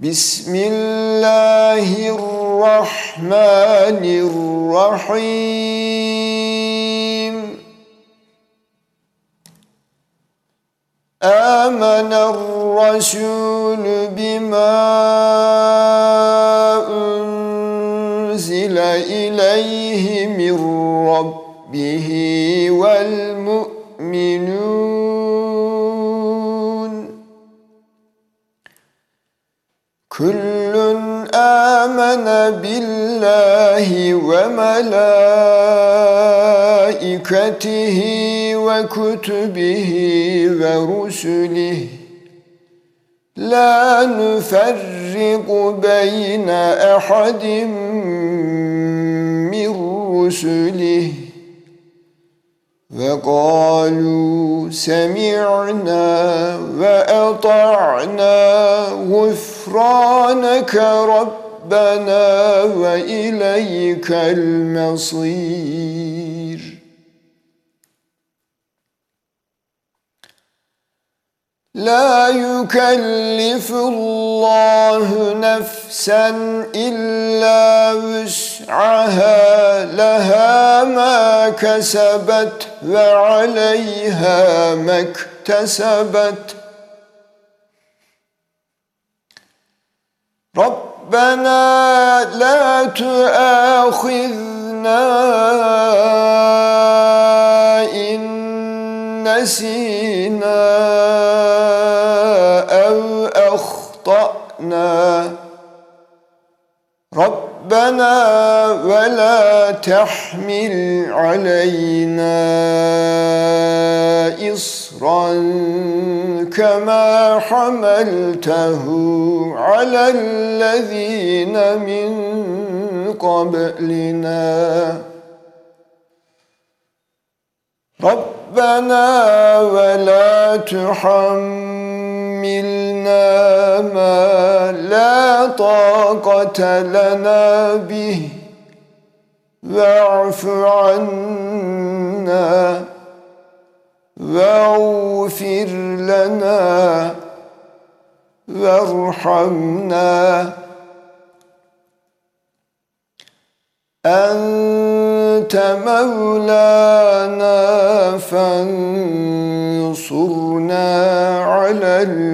بسم الله الرحمن الرحيم آمن الرسول بما أنزل إليه من ربه والمؤمنون كل آمن بالله وملائكته وكتبه ورسله لا نفرق بين أحد من رسله وقالوا سمعنا وأطعنا غفرانك ربنا وإليك المصير. لا يكلف الله نفسا إلا وسعها لها ما كسبت وعليها ما اكتسبت ربنا لا تؤاخذنا إن نسينا أو أخطأنا ربنا ولا تحمل علينا إصرا كما حملته على الذين من قبلنا ربنا ولا تحملنا ما لا طاقة لنا به واعف عنا واغفر لنا وارحمنا أنت مولانا فانصرنا على